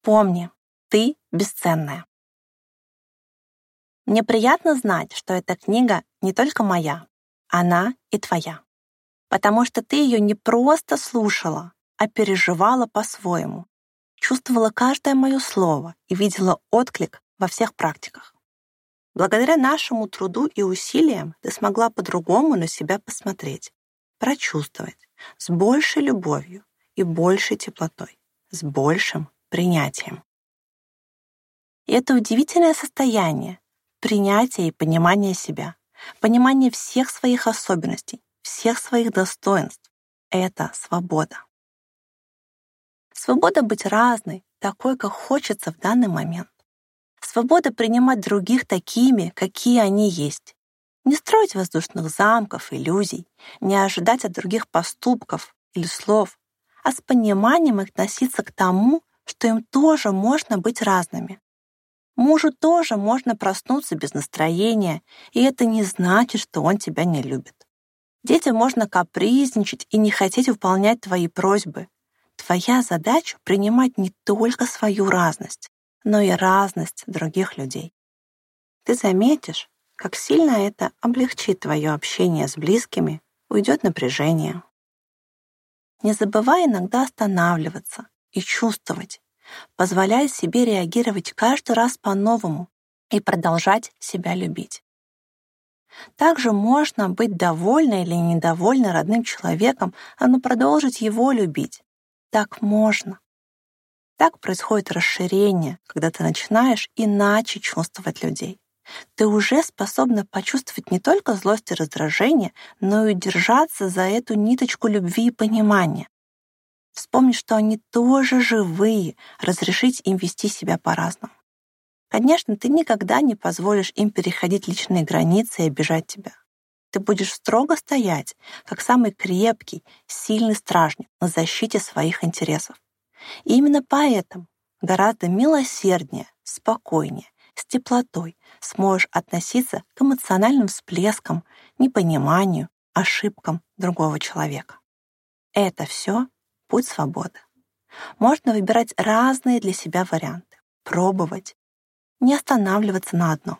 Помни, ты бесценная. Мне приятно знать, что эта книга не только моя, она и твоя. Потому что ты ее не просто слушала, а переживала по-своему, чувствовала каждое мое слово и видела отклик во всех практиках. Благодаря нашему труду и усилиям ты смогла по-другому на себя посмотреть, прочувствовать, с большей любовью и большей теплотой, с большим принятием. И это удивительное состояние принятия и понимания себя, понимания всех своих особенностей, всех своих достоинств — это свобода. Свобода быть разной, такой, как хочется в данный момент. Свобода принимать других такими, какие они есть. Не строить воздушных замков, иллюзий, не ожидать от других поступков или слов, а с пониманием относиться к тому, что им тоже можно быть разными. Мужу тоже можно проснуться без настроения, и это не значит, что он тебя не любит. Детям можно капризничать и не хотеть выполнять твои просьбы. Твоя задача — принимать не только свою разность, но и разность других людей. Ты заметишь, как сильно это облегчит твое общение с близкими, уйдет напряжение. Не забывай иногда останавливаться и чувствовать, позволяя себе реагировать каждый раз по-новому и продолжать себя любить. Также можно быть довольной или недовольной родным человеком, но продолжить его любить. Так можно. Так происходит расширение, когда ты начинаешь иначе чувствовать людей. Ты уже способна почувствовать не только злость и раздражение, но и держаться за эту ниточку любви и понимания. Вспомни, что они тоже живые, разрешить им вести себя по-разному. Конечно, ты никогда не позволишь им переходить личные границы и обижать тебя. Ты будешь строго стоять, как самый крепкий, сильный стражник на защите своих интересов. И именно поэтому гораздо милосерднее, спокойнее, с теплотой сможешь относиться к эмоциональным всплескам, непониманию, ошибкам другого человека. Это все путь свободы. Можно выбирать разные для себя варианты, пробовать, не останавливаться на одном.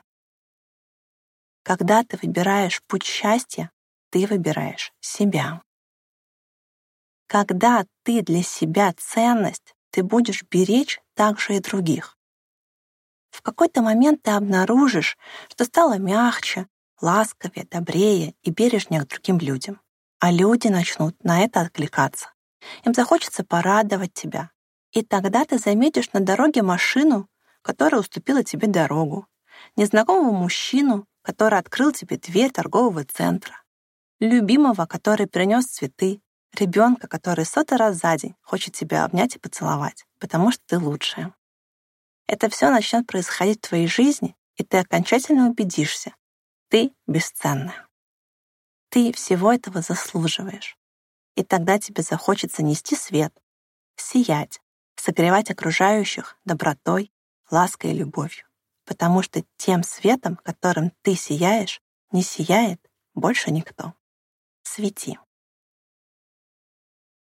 Когда ты выбираешь путь счастья, ты выбираешь себя. Когда ты для себя ценность, ты будешь беречь также и других. В какой-то момент ты обнаружишь, что стало мягче, ласковее, добрее и бережнее к другим людям. А люди начнут на это откликаться. Им захочется порадовать тебя. И тогда ты заметишь на дороге машину, которая уступила тебе дорогу, незнакомого мужчину, который открыл тебе дверь торгового центра, любимого, который принес цветы, ребенка, который 100 раз за день хочет тебя обнять и поцеловать, потому что ты лучшая. Это все начнет происходить в твоей жизни, и ты окончательно убедишься, ты бесценная. Ты всего этого заслуживаешь. И тогда тебе захочется нести свет, сиять, согревать окружающих добротой, лаской и любовью. Потому что тем светом, которым ты сияешь, не сияет больше никто. Свети.